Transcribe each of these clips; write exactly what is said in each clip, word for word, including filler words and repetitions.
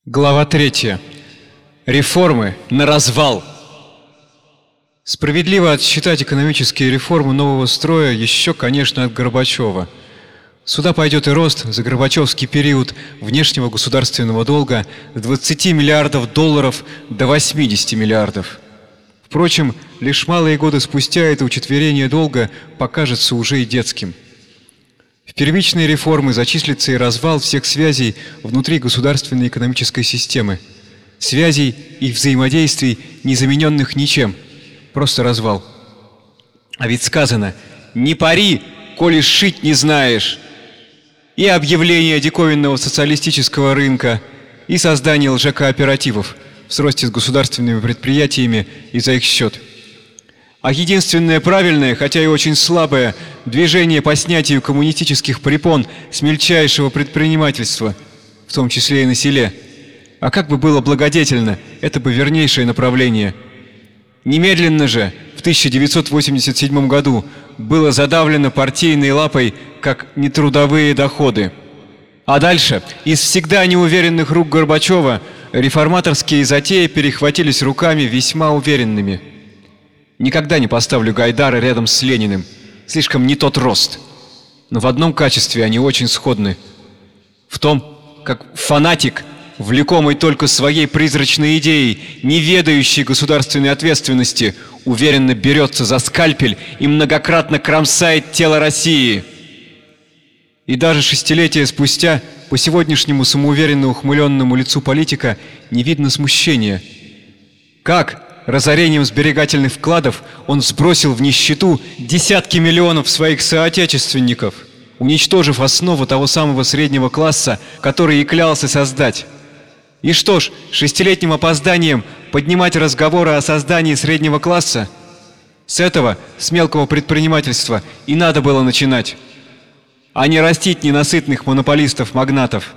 Глава третья. Реформы на развал. Справедливо отсчитать экономические реформы нового строя еще, конечно, от Горбачева. Сюда пойдет и рост за горбачевский период внешнего государственного долга с двадцати миллиардов долларов до восьмидесяти миллиардов. Впрочем, лишь малые годы спустя это учетверение долга покажется уже и детским. В первичные реформы зачислится и развал всех связей внутри государственной экономической системы. Связей и взаимодействий, не замененных ничем. Просто развал. А ведь сказано: «Не пари, коли шить не знаешь». И объявление диковинного социалистического рынка, и создание лжекооперативов в сросте с государственными предприятиями и за их счет. А единственное правильное, хотя и очень слабое, движение по снятию коммунистических препон с мельчайшего предпринимательства, в том числе и на селе. А как бы было благодетельно, это бы вернейшее направление. Немедленно же, в тысяча девятьсот восемьдесят седьмом году, было задавлено партийной лапой как нетрудовые доходы. А дальше, из всегда неуверенных рук Горбачева, реформаторские затеи перехватились руками весьма уверенными. Никогда не поставлю Гайдара рядом с Лениным. Слишком не тот рост. Но в одном качестве они очень сходны. В том, как фанатик, влекомый только своей призрачной идеей, не ведающий государственной ответственности, уверенно берется за скальпель и многократно кромсает тело России. И даже шестилетия спустя по сегодняшнему самоуверенно ухмыленному лицу политика не видно смущения. Как разорением сберегательных вкладов он сбросил в нищету десятки миллионов своих соотечественников, уничтожив основу того самого среднего класса, который и клялся создать. И что ж, шестилетним опозданием поднимать разговоры о создании среднего класса? С этого, с мелкого предпринимательства, и надо было начинать, а не растить ненасытных монополистов-магнатов.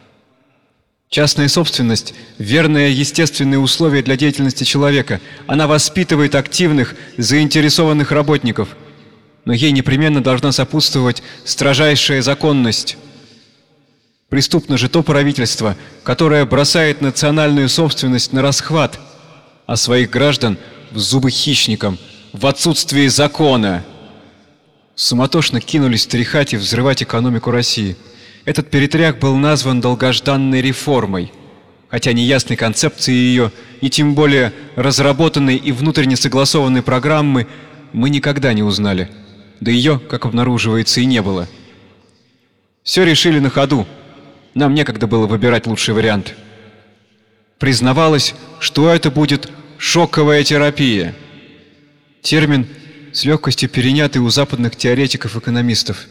Частная собственность – верное естественное условие для деятельности человека. Она воспитывает активных, заинтересованных работников. Но ей непременно должна сопутствовать строжайшая законность. Преступно же то правительство, которое бросает национальную собственность на расхват, а своих граждан в зубы хищникам, в отсутствии закона. Суматошно кинулись тряхать и взрывать экономику России. Этот перетрях был назван долгожданной реформой, хотя неясной концепции ее, и тем более разработанной и внутренне согласованной программы мы никогда не узнали. Да ее, как обнаруживается, и не было. Все решили на ходу. Нам некогда было выбирать лучший вариант. Признавалось, что это будет шоковая терапия. Термин, с легкостью перенятый у западных теоретиков-экономистов.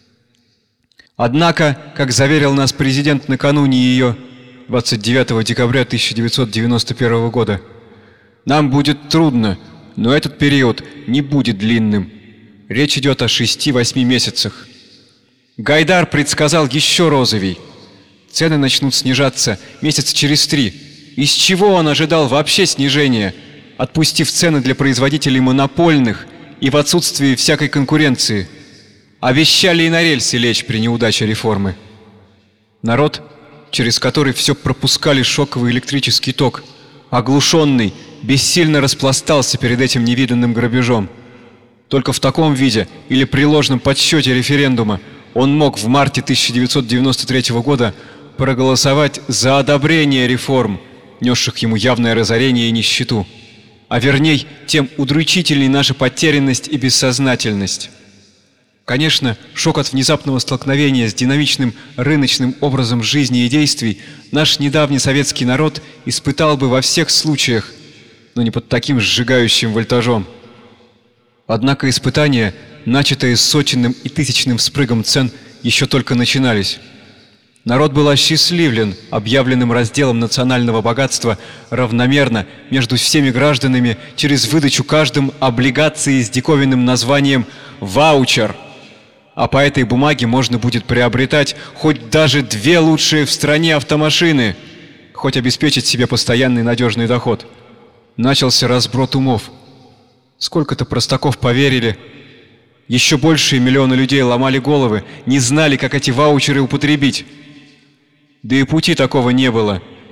Однако, как заверил нас президент накануне ее, двадцать девятого декабря тысяча девятьсот девяносто первого года, нам будет трудно, но этот период не будет длинным. Речь идет о шести-восьми месяцах. Гайдар предсказал еще розовей. Цены начнут снижаться месяца через три. Из чего он ожидал вообще снижения, отпустив цены для производителей монопольных и в отсутствии всякой конкуренции? Обещали и на рельсы лечь при неудаче реформы. Народ, через который все пропускали шоковый электрический ток, оглушенный, бессильно распластался перед этим невиданным грабежом. Только в таком виде или при ложном подсчете референдума он мог в марте тысяча девятьсот девяносто третьего года проголосовать за одобрение реформ, несших ему явное разорение и нищету. А верней, тем удручительней наша потерянность и бессознательность. Конечно, шок от внезапного столкновения с динамичным рыночным образом жизни и действий наш недавний советский народ испытал бы во всех случаях, но не под таким сжигающим вольтажом. Однако испытания, начатые сотенным и тысячным вспрыгом цен, еще только начинались. Народ был осчастливлен объявленным разделом национального богатства равномерно между всеми гражданами через выдачу каждым облигации с диковинным названием «ваучер». А по этой бумаге можно будет приобретать хоть даже две лучшие в стране автомашины, хоть обеспечить себе постоянный надежный доход. Начался разброд умов. Сколько-то простаков поверили. Еще большие миллионы людей ломали головы, не знали, как эти ваучеры употребить. Да и пути такого не было.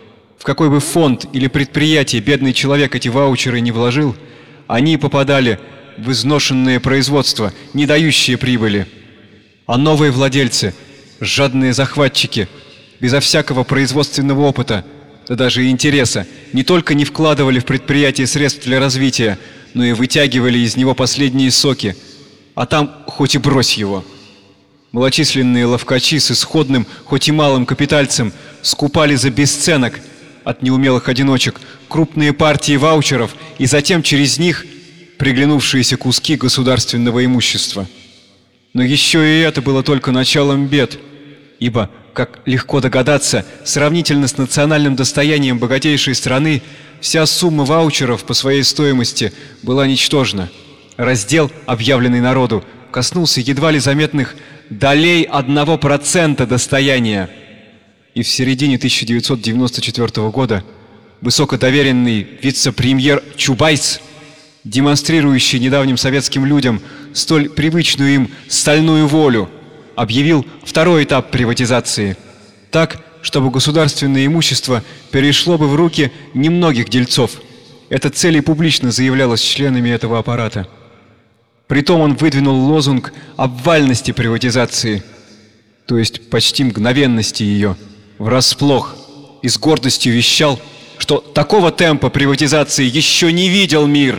какой бы фонд или предприятие бедный человек эти ваучеры не вложил, они попадали в изношенное производство, не дающее прибыли. А новые владельцы, жадные захватчики, безо всякого производственного опыта, да даже и интереса, не только не вкладывали в предприятие средств для развития, но и вытягивали из него последние соки, а там хоть и брось его. Малочисленные ловкачи с исходным, хоть и малым капитальцем, скупали за бесценок от неумелых одиночек крупные партии ваучеров и затем через них приглянувшиеся куски государственного имущества. Но еще и это было только началом бед, ибо, как легко догадаться, сравнительно с национальным достоянием богатейшей страны, вся сумма ваучеров по своей стоимости была ничтожна. Раздел, объявленный народу, коснулся едва ли заметных долей одного процента достояния. И в середине тысяча девятьсот девяносто четвёртого года высокодоверенный вице-премьер Чубайс, демонстрирующий недавним советским людям столь привычную им стальную волю, объявил второй этап приватизации, так, чтобы государственное имущество перешло бы в руки немногих дельцов. Эта цель и публично заявлялась членами этого аппарата. Притом он выдвинул лозунг обвальности приватизации, то есть почти мгновенности ее, врасплох, и с гордостью вещал, что такого темпа приватизации еще не видел мир.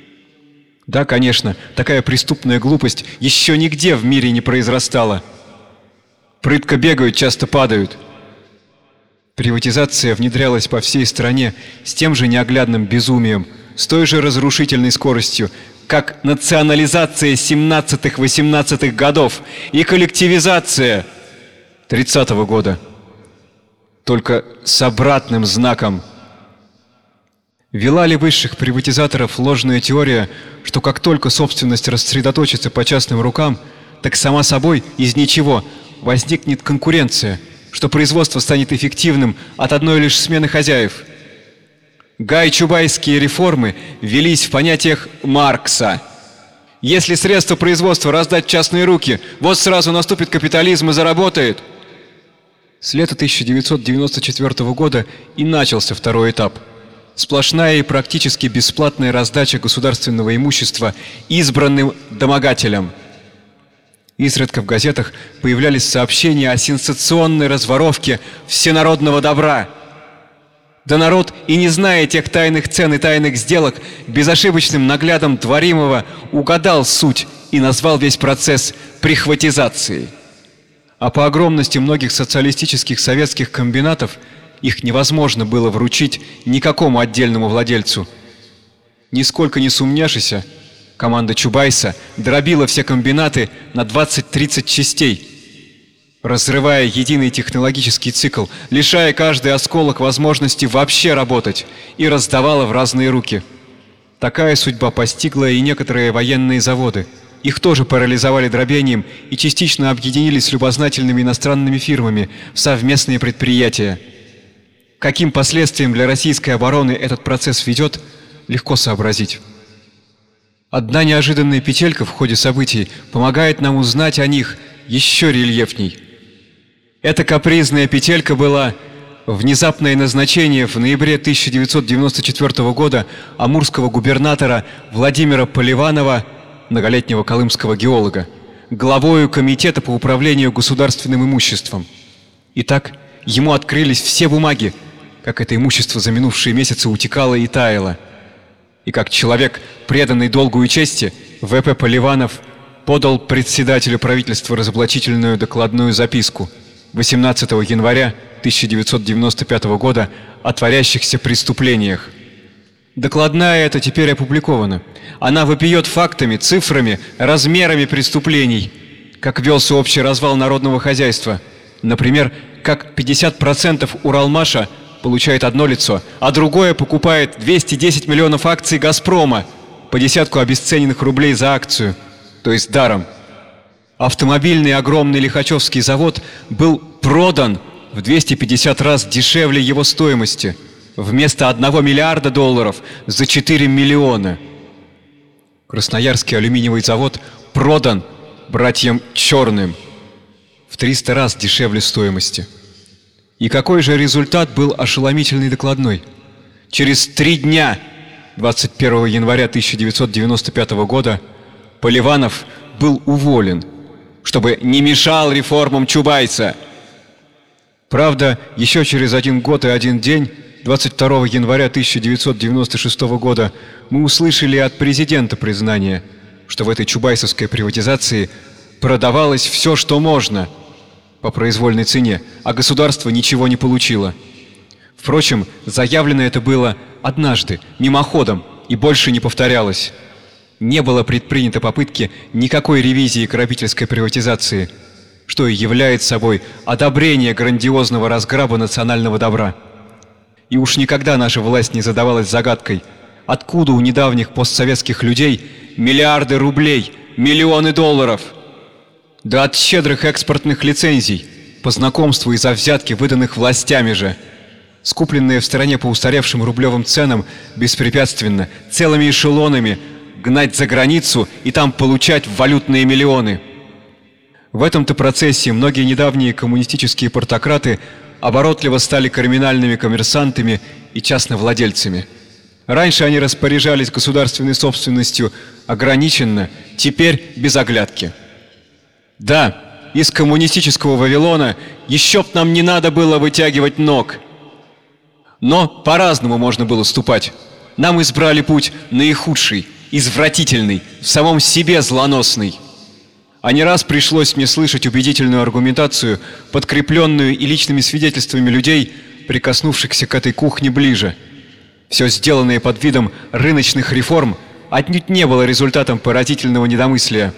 Да, конечно, такая преступная глупость еще нигде в мире не произрастала. Прытко бегают, часто падают. Приватизация внедрялась по всей стране с тем же неоглядным безумием, с той же разрушительной скоростью, как национализация семнадцатых-восемнадцатых годов и коллективизация тридцатого года. Только с обратным знаком. Вела ли высших приватизаторов ложная теория, что как только собственность рассредоточится по частным рукам, так сама собой из ничего возникнет конкуренция, что производство станет эффективным от одной лишь смены хозяев? Гай-чубайские реформы велись в понятиях Маркса. Если средства производства раздать в частные руки, вот сразу наступит капитализм и заработает. С лета тысяча девятьсот девяносто четвёртого года и начался второй этап. Сплошная и практически бесплатная раздача государственного имущества избранным домогателям. Изредка в газетах появлялись сообщения о сенсационной разворовке всенародного добра. Да народ, и не зная тех тайных цен и тайных сделок, безошибочным наглядом творимого угадал суть и назвал весь процесс прихватизацией. А по огромности многих социалистических советских комбинатов их невозможно было вручить никакому отдельному владельцу. Нисколько не сумняшися, команда Чубайса дробила все комбинаты на двадцать-тридцать частей, разрывая единый технологический цикл, лишая каждый осколок возможности вообще работать, и раздавала в разные руки. Такая судьба постигла и некоторые военные заводы. Их тоже парализовали дробением и частично объединили с любознательными иностранными фирмами в совместные предприятия. Каким последствиям для российской обороны этот процесс ведет, легко сообразить. Одна неожиданная петелька в ходе событий помогает нам узнать о них еще рельефней. Эта капризная петелька была внезапное назначение в ноябре тысяча девятьсот девяносто четвёртого года амурского губернатора Владимира Поливанова, многолетнего колымского геолога, главою комитета по управлению государственным имуществом. Итак, ему открылись все бумаги, как это имущество за минувшие месяцы утекало и таяло. И как человек, преданный долгу и чести, В П Поливанов подал председателю правительства разоблачительную докладную записку восемнадцатого января тысяча девятьсот девяносто пятого года о творящихся преступлениях. Докладная эта теперь опубликована. Она вопиет фактами, цифрами, размерами преступлений, как велся общий развал народного хозяйства. Например, как пятьдесят процентов Уралмаша получает одно лицо, а другое покупает двести десять миллионов акций «Газпрома» по десятку обесцененных рублей за акцию, то есть даром. Автомобильный огромный Лихачевский завод был продан в двести пятьдесят раз дешевле его стоимости, вместо одного миллиарда долларов за четыре миллиона. Красноярский алюминиевый завод продан братьям Черным в триста раз дешевле стоимости. И какой же результат был ошеломительный докладной? Через три дня, двадцать первого января тысяча девятьсот девяносто пятого года, Поливанов был уволен, чтобы не мешал реформам Чубайса. Правда, еще через один год и один день, двадцать второго января тысяча девятьсот девяносто шестого года, мы услышали от президента признание, что в этой чубайсовской приватизации продавалось все, что можно, по произвольной цене, а государство ничего не получило. Впрочем, заявлено это было однажды, мимоходом, и больше не повторялось. Не было предпринято попытки никакой ревизии грабительской приватизации, что и является собой одобрение грандиозного разграба национального добра. И уж никогда наша власть не задавалась загадкой, откуда у недавних постсоветских людей миллиарды рублей, миллионы долларов. Да от щедрых экспортных лицензий, по знакомству и за взятки, выданных властями же. Скупленные в стране по устаревшим рублевым ценам беспрепятственно, целыми эшелонами, гнать за границу и там получать валютные миллионы. В этом-то процессе многие недавние коммунистические портократы оборотливо стали криминальными коммерсантами и частновладельцами. Раньше они распоряжались государственной собственностью ограниченно, теперь без оглядки. Да, из коммунистического Вавилона еще б нам не надо было вытягивать ног. Но по-разному можно было ступать. Нам избрали путь наихудший, извратительный, в самом себе злоносный. А не раз пришлось мне слышать убедительную аргументацию, подкрепленную и личными свидетельствами людей, прикоснувшихся к этой кухне ближе. Все сделанное под видом рыночных реформ отнюдь не было результатом поразительного недомыслия,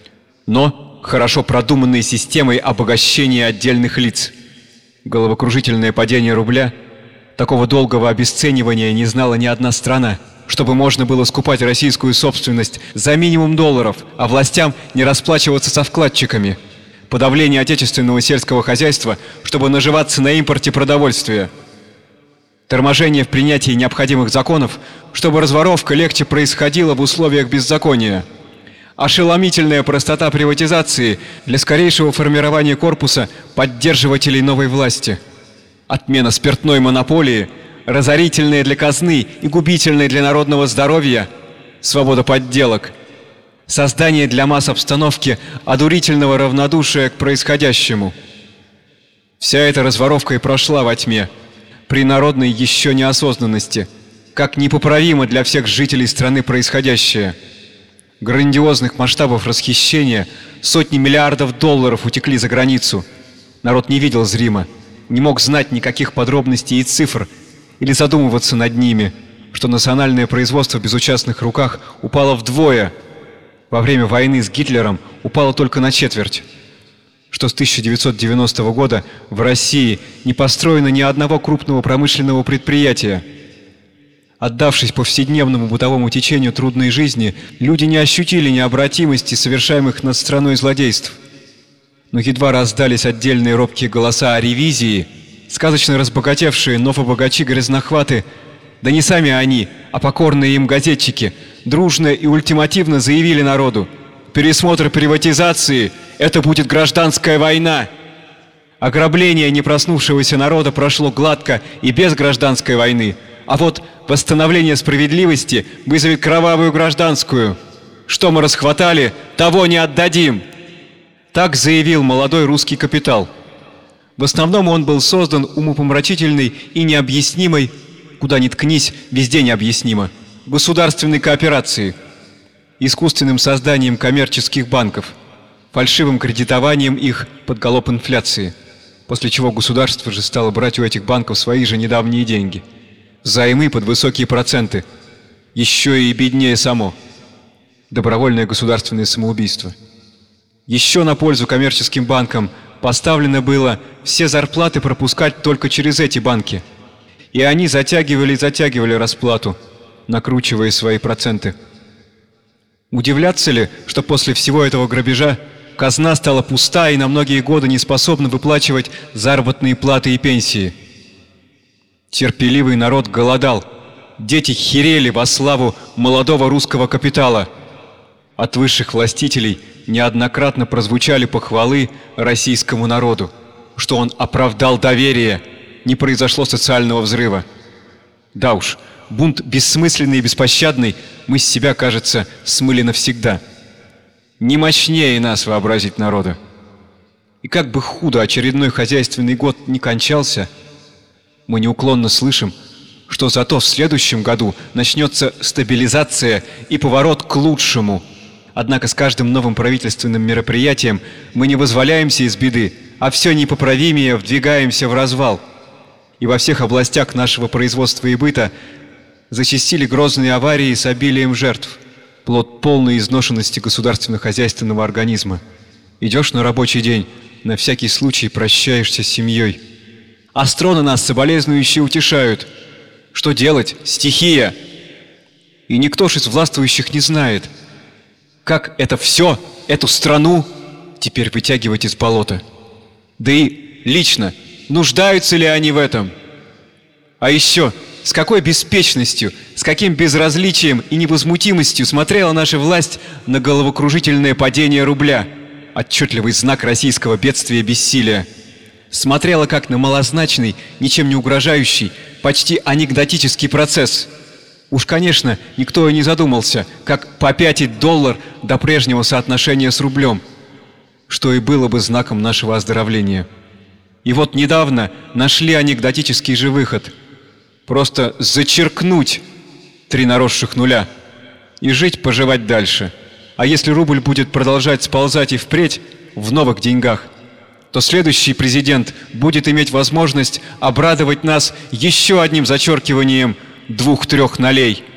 но хорошо продуманной системой обогащения отдельных лиц. Головокружительное падение рубля, такого долгого обесценивания не знала ни одна страна, чтобы можно было скупать российскую собственность за минимум долларов, а властям не расплачиваться со вкладчиками. Подавление отечественного сельского хозяйства, чтобы наживаться на импорте продовольствия. Торможение в принятии необходимых законов, чтобы разворовка легче происходила в условиях беззакония. Ошеломительная простота приватизации для скорейшего формирования корпуса поддерживателей новой власти. Отмена спиртной монополии, разорительная для казны и губительная для народного здоровья, свобода подделок, создание для масс обстановки одурительного равнодушия к происходящему. Вся эта разворовка и прошла во тьме, при народной еще неосознанности, как непоправимо для всех жителей страны происходящее. Грандиозных масштабов расхищения сотни миллиардов долларов утекли за границу. Народ не видел зримо, не мог знать никаких подробностей и цифр, или задумываться над ними, что национальное производство в безучастных руках упало вдвое, во время войны с Гитлером упало только на четверть, что с тысяча девятьсот девяностого года в России не построено ни одного крупного промышленного предприятия. Отдавшись повседневному бытовому течению трудной жизни, люди не ощутили необратимости совершаемых над страной злодейств. Но едва раздались отдельные робкие голоса о ревизии, сказочно разбогатевшие новобогачи-грязнохваты, да не сами они, а покорные им газетчики, дружно и ультимативно заявили народу: пересмотр приватизации – это будет гражданская война. Ограбление непроснувшегося народа прошло гладко и без гражданской войны, а вот восстановление справедливости вызовет кровавую гражданскую. Что мы расхватали, того не отдадим. Так заявил молодой русский капитал. В основном он был создан умопомрачительной и необъяснимой, куда ни ткнись, везде необъяснимо, государственной кооперацией, искусственным созданием коммерческих банков, фальшивым кредитованием их под галоп инфляции, после чего государство же стало брать у этих банков свои же недавние деньги, займы под высокие проценты, еще и беднее само. Добровольное государственное самоубийство. Еще на пользу коммерческим банкам поставлено было все зарплаты пропускать только через эти банки. И они затягивали и затягивали расплату, накручивая свои проценты. Удивляться ли, что после всего этого грабежа казна стала пуста и на многие годы не способна выплачивать заработные платы и пенсии? Терпеливый народ голодал, дети херели во славу молодого русского капитала. От высших властителей неоднократно прозвучали похвалы российскому народу. что он оправдал доверие, не произошло социального взрыва. Да уж, бунт бессмысленный и беспощадный мы с себя, кажется, смыли навсегда. Не мощнее нас вообразить народа. И как бы худо очередной хозяйственный год не кончался, мы неуклонно слышим, что зато в следующем году начнется стабилизация и поворот к лучшему. Однако с каждым новым правительственным мероприятием мы не вызволяемся из беды, а все непоправимее вдвигаемся в развал. И во всех областях нашего производства и быта зачастили грозные аварии с обилием жертв, плод полной изношенности государственно-хозяйственного организма. Идешь на рабочий день, на всякий случай прощаешься с семьей. Астроны нас соболезнующие утешают. Что делать? Стихия! И никто ж из властвующих не знает, как это все, эту страну, теперь вытягивать из болота. Да и лично, нуждаются ли они в этом? А еще, с какой беспечностью, с каким безразличием и невозмутимостью смотрела наша власть на головокружительное падение рубля, отчетливый знак российского бедствия и бессилия. Смотрела как на малозначный, ничем не угрожающий, почти анекдотический процесс. Уж, конечно, никто и не задумался, как попятить доллар до прежнего соотношения с рублем, что и было бы знаком нашего оздоровления. И вот недавно нашли анекдотический же выход. Просто зачеркнуть три наросших нуля и жить-поживать дальше. А если рубль будет продолжать сползать и впредь в новых деньгах, то следующий президент будет иметь возможность обрадовать нас еще одним зачеркиванием двух-трех нолей.